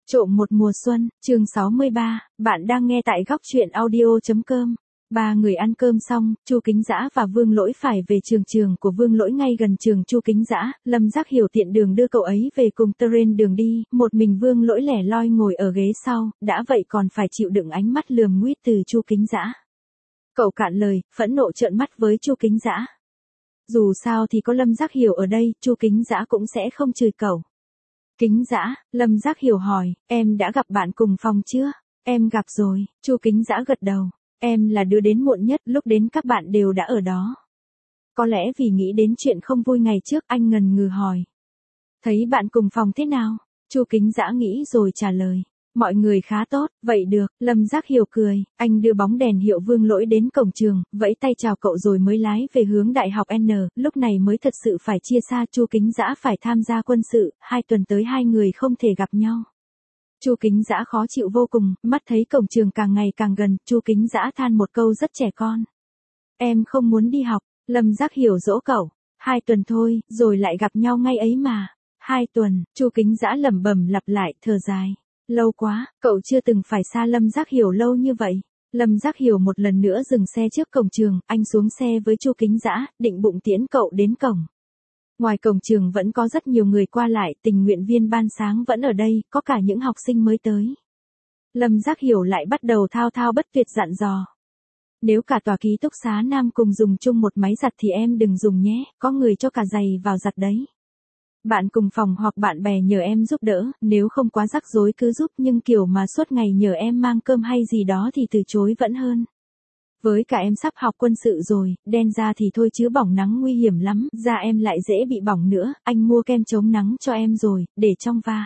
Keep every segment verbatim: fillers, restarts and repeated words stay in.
Trộm một mùa xuân, chương sáu mươi ba, bạn đang nghe tại góc truyện audio chấm com. Ba người ăn cơm xong, Chu Kính Dã và Vương Lỗi phải về trường trường của Vương Lỗi ngay gần trường Chu Kính Dã, Lâm Giác Hiểu tiện đường đưa cậu ấy về cùng terrain đường đi, một mình Vương Lỗi lẻ loi ngồi ở ghế sau, đã vậy còn phải chịu đựng ánh mắt lườm nguýt từ Chu Kính Dã. Cậu cạn lời, phẫn nộ trợn mắt với Chu Kính Dã. Dù sao thì có Lâm Giác Hiểu ở đây, Chu Kính Dã cũng sẽ không chửi cậu. Kính Dã, Lâm Giác Hiểu hỏi, em đã gặp bạn cùng phòng chưa? Em gặp rồi, Chu Kính Dã gật đầu. Em là đứa đến muộn nhất, lúc đến các bạn đều đã ở đó. Có lẽ vì nghĩ đến chuyện không vui ngày trước, anh ngần ngừ hỏi. Thấy bạn cùng phòng thế nào? Chu Kính Dã nghĩ rồi trả lời. Mọi người khá tốt, vậy được, Lâm Giác Hiểu cười, anh đưa bóng đèn hiệu Vương Lỗi đến cổng trường, vẫy tay chào cậu rồi mới lái về hướng đại học N, lúc này mới thật sự phải chia xa. Chu Kính Dã phải tham gia quân sự, hai tuần tới hai người không thể gặp nhau. Chu Kính Dã khó chịu vô cùng, mắt thấy cổng trường càng ngày càng gần, Chu Kính Dã than một câu rất trẻ con. Em không muốn đi học, Lâm Giác Hiểu dỗ cậu, hai tuần thôi, rồi lại gặp nhau ngay ấy mà. Hai tuần, Chu Kính Dã lẩm bẩm lặp lại, thở dài. Lâu quá, cậu chưa từng phải xa Lâm Giác Hiểu lâu như vậy. Lâm Giác Hiểu một lần nữa dừng xe trước cổng trường, anh xuống xe với Chu Kính Dã, định bụng tiễn cậu đến cổng. Ngoài cổng trường vẫn có rất nhiều người qua lại, tình nguyện viên ban sáng vẫn ở đây, có cả những học sinh mới tới. Lâm Giác Hiểu lại bắt đầu thao thao bất tuyệt dặn dò. Nếu cả tòa ký túc xá nam cùng dùng chung một máy giặt thì em đừng dùng nhé, có người cho cả giày vào giặt đấy. Bạn cùng phòng hoặc bạn bè nhờ em giúp đỡ, nếu không quá rắc rối cứ giúp, nhưng kiểu mà suốt ngày nhờ em mang cơm hay gì đó thì từ chối vẫn hơn. Với cả em sắp học quân sự rồi, đen da thì thôi chứ bỏng nắng nguy hiểm lắm, da em lại dễ bị bỏng nữa, anh mua kem chống nắng cho em rồi, để trong va.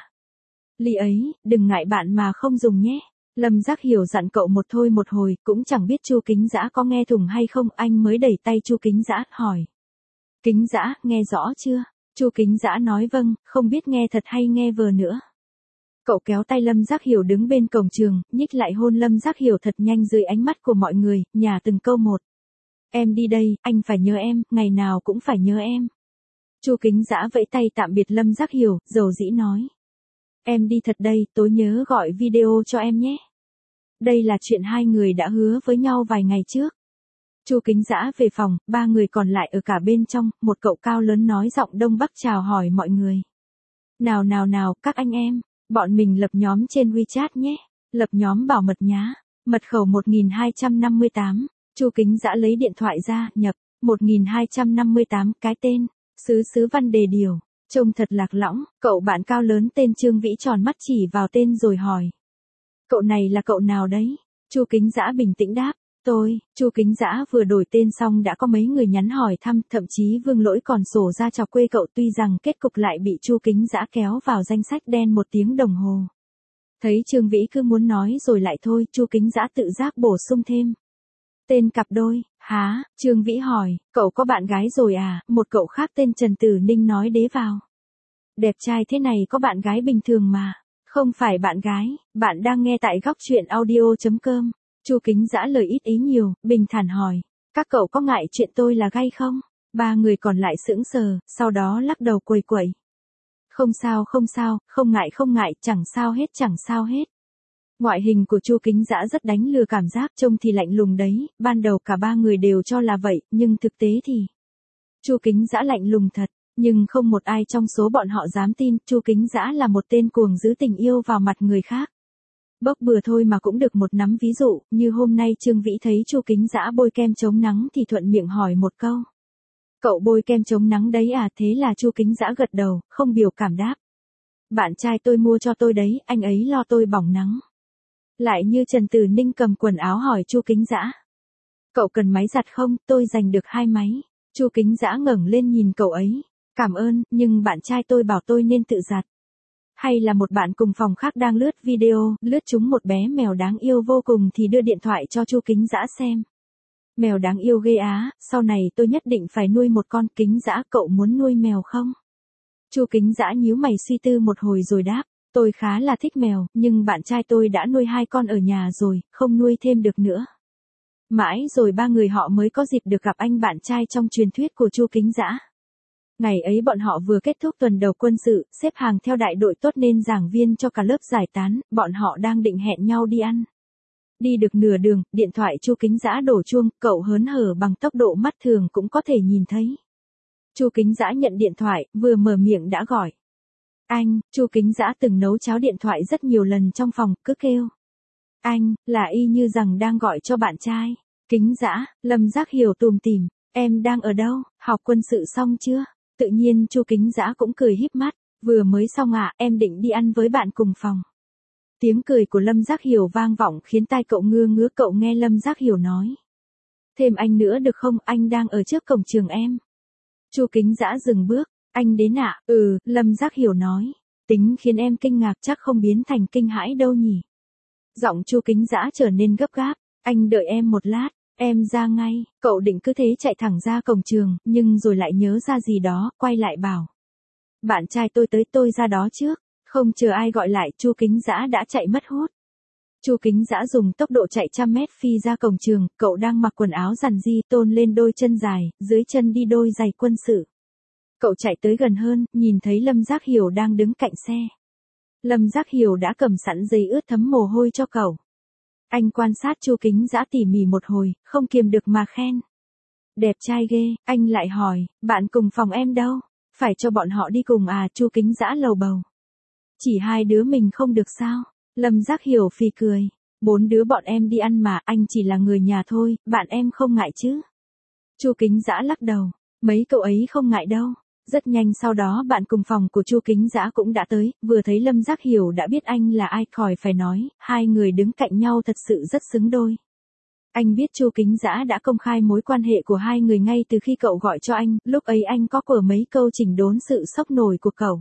Ly ấy, đừng ngại bạn mà không dùng nhé. Lâm Giác Hiểu dặn cậu một thôi một hồi, cũng chẳng biết Chu Kính Dã có nghe thủng hay không, anh mới đẩy tay Chu Kính Dã, hỏi. Kính Dã, nghe rõ chưa? Chu Kính Dã nói vâng, không biết nghe thật hay nghe vờ nữa. Cậu kéo tay Lâm Giác Hiểu đứng bên cổng trường, nhích lại hôn Lâm Giác Hiểu thật nhanh dưới ánh mắt của mọi người, nhả từng câu một. Em đi đây, anh phải nhớ em, ngày nào cũng phải nhớ em. Chu Kính Dã vẫy tay tạm biệt Lâm Giác Hiểu, dầu dĩ nói. Em đi thật đây, tối nhớ gọi video cho em nhé. Đây là chuyện hai người đã hứa với nhau vài ngày trước. Chu Kính Dã về phòng, ba người còn lại ở cả bên trong, một cậu cao lớn nói giọng Đông Bắc chào hỏi mọi người. Nào nào nào, các anh em, bọn mình lập nhóm trên WeChat nhé, lập nhóm bảo mật nhá, mật khẩu một nghìn hai trăm năm mươi tám, Chu Kính Dã lấy điện thoại ra, nhập, một nghìn hai trăm năm mươi tám, cái tên, Sứ Sứ Văn Đề Điều, trông thật lạc lõng, cậu bạn cao lớn tên Trương Vĩ tròn mắt chỉ vào tên rồi hỏi. Cậu này là cậu nào đấy? Chu Kính Dã bình tĩnh đáp. Tôi, Chu Kính Dã vừa đổi tên xong đã có mấy người nhắn hỏi thăm, thậm chí Vương Lỗi còn sổ ra chọc quê cậu, tuy rằng kết cục lại bị Chu Kính Dã kéo vào danh sách đen một tiếng đồng hồ. Thấy Trương Vĩ cứ muốn nói rồi lại thôi, Chu Kính Dã tự giác bổ sung thêm. Tên cặp đôi, há, Trương Vĩ hỏi, cậu có bạn gái rồi à, một cậu khác tên Trần Tử Ninh nói đế vào. Đẹp trai thế này có bạn gái bình thường mà, không phải bạn gái, bạn đang nghe tại góc truyện audio chấm com. Chu Kính Dã lời ít ý nhiều, bình thản hỏi, các cậu có ngại chuyện tôi là gay không? Ba người còn lại sững sờ, sau đó lắc đầu quầy quẩy. Không sao không sao, không ngại không ngại, chẳng sao hết chẳng sao hết. Ngoại hình của Chu Kính Dã rất đánh lừa cảm giác, trông thì lạnh lùng đấy, ban đầu cả ba người đều cho là vậy, nhưng thực tế thì Chu Kính Dã lạnh lùng thật, nhưng không một ai trong số bọn họ dám tin Chu Kính Dã là một tên cuồng giữ tình yêu vào mặt người khác. Bốc bừa thôi mà cũng được một nắm ví dụ, như hôm nay Trương Vĩ thấy Chu Kính Dã bôi kem chống nắng thì thuận miệng hỏi một câu. Cậu bôi kem chống nắng đấy à? Thế là Chu Kính Dã gật đầu, không biểu cảm đáp. Bạn trai tôi mua cho tôi đấy, anh ấy lo tôi bỏng nắng. Lại như Trần Tử Ninh cầm quần áo hỏi Chu Kính Dã. Cậu cần máy giặt không? Tôi giành được hai máy. Chu Kính Dã ngẩng lên nhìn cậu ấy. Cảm ơn, nhưng bạn trai tôi bảo tôi nên tự giặt. Hay là một bạn cùng phòng khác đang lướt video, lướt trúng một bé mèo đáng yêu vô cùng thì đưa điện thoại cho Chu Kính Dã xem. Mèo đáng yêu ghê á, sau này tôi nhất định phải nuôi một con. Kính Dã, cậu muốn nuôi mèo không? Chu Kính Dã nhíu mày suy tư một hồi rồi đáp, tôi khá là thích mèo, nhưng bạn trai tôi đã nuôi hai con ở nhà rồi, không nuôi thêm được nữa. Mãi rồi ba người họ mới có dịp được gặp anh bạn trai trong truyền thuyết của Chu Kính Dã. Ngày ấy bọn họ vừa kết thúc tuần đầu quân sự, xếp hàng theo đại đội tốt nên giảng viên cho cả lớp giải tán, bọn họ đang định hẹn nhau đi ăn. Đi được nửa đường, điện thoại Chu Kính Dã đổ chuông, cậu hớn hở bằng tốc độ mắt thường cũng có thể nhìn thấy. Chu Kính Dã nhận điện thoại, vừa mở miệng đã gọi. Anh, Chu Kính Dã từng nấu cháo điện thoại rất nhiều lần trong phòng, cứ kêu. Anh, là y như rằng đang gọi cho bạn trai. Kính Dã, Lâm Giác Hiểu tùm tìm, em đang ở đâu, học quân sự xong chưa? Tự nhiên Chu Kính Dã cũng cười híp mắt, vừa mới xong ạ, à, em định đi ăn với bạn cùng phòng. Tiếng cười của Lâm Giác Hiểu vang vọng khiến tai cậu ngơ ngứa, cậu nghe Lâm Giác Hiểu nói. Thêm anh nữa được không, anh đang ở trước cổng trường em. Chu Kính Dã dừng bước, anh đến ạ, à? Ừ, Lâm Giác Hiểu nói. Tính khiến em kinh ngạc chắc không biến thành kinh hãi đâu nhỉ. Giọng Chu Kính Dã trở nên gấp gáp, anh đợi em một lát, em ra ngay, cậu định cứ thế chạy thẳng ra cổng trường, nhưng rồi lại nhớ ra gì đó, quay lại bảo. Bạn trai tôi tới, tôi ra đó trước, không chờ ai gọi lại, Chu Kính Dã đã chạy mất hút. Chu Kính Dã dùng tốc độ chạy trăm mét phi ra cổng trường, cậu đang mặc quần áo rằn ri tôn lên đôi chân dài, dưới chân đi đôi giày quân sự. Cậu chạy tới gần hơn, nhìn thấy Lâm Giác Hiểu đang đứng cạnh xe. Lâm Giác Hiểu đã cầm sẵn giấy ướt thấm mồ hôi cho cậu. Anh quan sát Chu Kính Dã tỉ mỉ một hồi, không kiềm được mà khen. Đẹp trai ghê, anh lại hỏi, bạn cùng phòng em đâu? Phải cho bọn họ đi cùng à, Chu Kính Dã lầu bầu. Chỉ hai đứa mình không được sao? Lâm Giác Hiểu phì cười. Bốn đứa bọn em đi ăn mà, anh chỉ là người nhà thôi, bạn em không ngại chứ? Chu Kính Dã lắc đầu, mấy cậu ấy không ngại đâu. Rất nhanh sau đó bạn cùng phòng của Chu Kính Dã cũng đã tới, vừa thấy Lâm Giác Hiểu đã biết anh là ai, khỏi phải nói, hai người đứng cạnh nhau thật sự rất xứng đôi. Anh biết Chu Kính Dã đã công khai mối quan hệ của hai người ngay từ khi cậu gọi cho anh, lúc ấy anh có của mấy câu chỉnh đốn sự sốc nổi của cậu.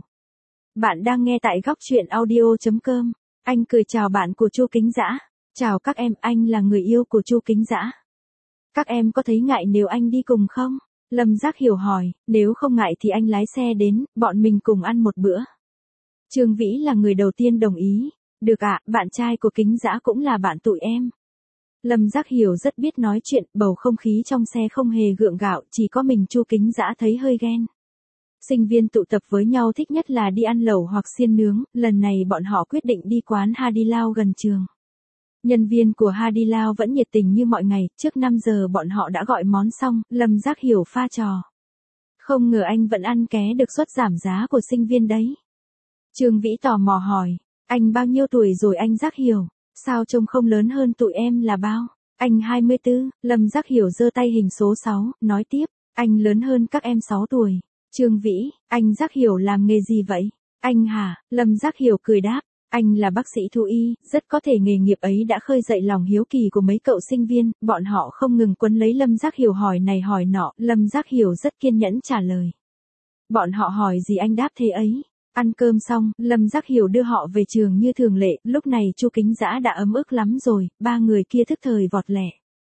Bạn đang nghe tại góc truyện audio chấm com. Anh cười chào bạn của Chu Kính Dã. Chào các em, anh là người yêu của Chu Kính Dã. Các em có thấy ngại nếu anh đi cùng không? Lâm Giác Hiểu hỏi, nếu không ngại thì anh lái xe đến, bọn mình cùng ăn một bữa. Trương Vĩ là người đầu tiên đồng ý. Được ạ, à, bạn trai của Kính Dã cũng là bạn tụi em. Lâm Giác Hiểu rất biết nói chuyện, bầu không khí trong xe không hề gượng gạo, chỉ có mình Chu Kính Dã thấy hơi ghen. Sinh viên tụ tập với nhau thích nhất là đi ăn lẩu hoặc xiên nướng, lần này bọn họ quyết định đi quán Hadilao gần trường. Nhân viên của Hadilao vẫn nhiệt tình như mọi ngày, trước năm giờ bọn họ đã gọi món xong, Lâm Giác Hiểu pha trò. Không ngờ anh vẫn ăn ké được suất giảm giá của sinh viên đấy. Trương Vĩ tò mò hỏi, anh bao nhiêu tuổi rồi anh Giác Hiểu, sao trông không lớn hơn tụi em là bao? Anh hai mươi tư, Lâm Giác Hiểu giơ tay hình số sáu, nói tiếp, anh lớn hơn các em sáu tuổi. Trương Vĩ, anh Giác Hiểu làm nghề gì vậy? Anh hả? Lâm Giác Hiểu cười đáp, anh là bác sĩ thú y, rất có thể nghề nghiệp ấy đã khơi dậy lòng hiếu kỳ của mấy cậu sinh viên, bọn họ không ngừng quấn lấy Lâm Giác Hiểu hỏi này hỏi nọ, Lâm Giác Hiểu rất kiên nhẫn trả lời. Bọn họ hỏi gì anh đáp thế ấy. Ăn cơm xong, Lâm Giác Hiểu đưa họ về trường như thường lệ, lúc này Chu Kính Dã đã ấm ức lắm rồi, ba người kia thức thời vọt lẹ.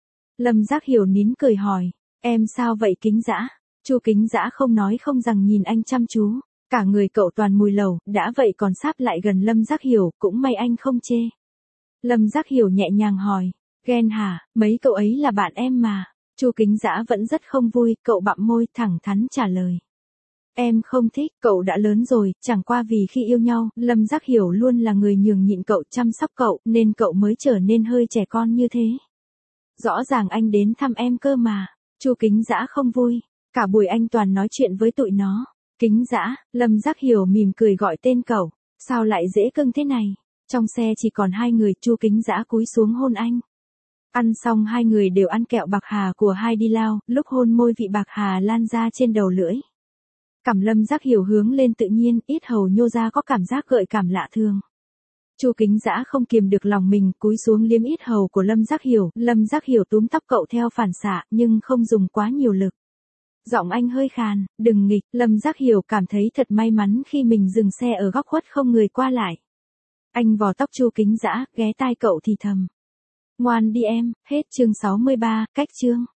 Lâm Giác Hiểu nín cười hỏi, em sao vậy Kính Dã? Chu Kính Dã không nói không rằng nhìn anh chăm chú, cả người cậu toàn mùi lẩu, đã vậy còn sáp lại gần Lâm Giác Hiểu, cũng may anh không chê. Lâm Giác Hiểu nhẹ nhàng hỏi, ghen hả, mấy cậu ấy là bạn em mà. Chu Kính Dã vẫn rất không vui, cậu bặm môi thẳng thắn trả lời. Em không thích, cậu đã lớn rồi, chẳng qua vì khi yêu nhau, Lâm Giác Hiểu luôn là người nhường nhịn cậu, chăm sóc cậu, nên cậu mới trở nên hơi trẻ con như thế. Rõ ràng anh đến thăm em cơ mà. Chu Kính Dã không vui, cả buổi anh toàn nói chuyện với tụi nó. Kính Dã, Lâm Giác Hiểu mỉm cười gọi tên cậu, sao lại dễ cưng thế này? Trong xe chỉ còn hai người, Chu Kính Dã cúi xuống hôn anh. Ăn xong hai người đều ăn kẹo bạc hà của Hadilao, lúc hôn môi vị bạc hà lan ra trên đầu lưỡi. Cằm Lâm Giác Hiểu hướng lên tự nhiên, ít hầu nhô ra có cảm giác gợi cảm lạ thường. Chu Kính Dã không kiềm được lòng mình, cúi xuống liếm ít hầu của Lâm Giác Hiểu, Lâm Giác Hiểu túm tóc cậu theo phản xạ, nhưng không dùng quá nhiều lực. Giọng anh hơi khàn, đừng nghịch, Lâm Giác Hiểu cảm thấy thật may mắn khi mình dừng xe ở góc khuất không người qua lại. Anh vò tóc Chu Kính Dã, ghé tai cậu thì thầm. Ngoan đi em, hết chương sáu mươi ba, cách chương.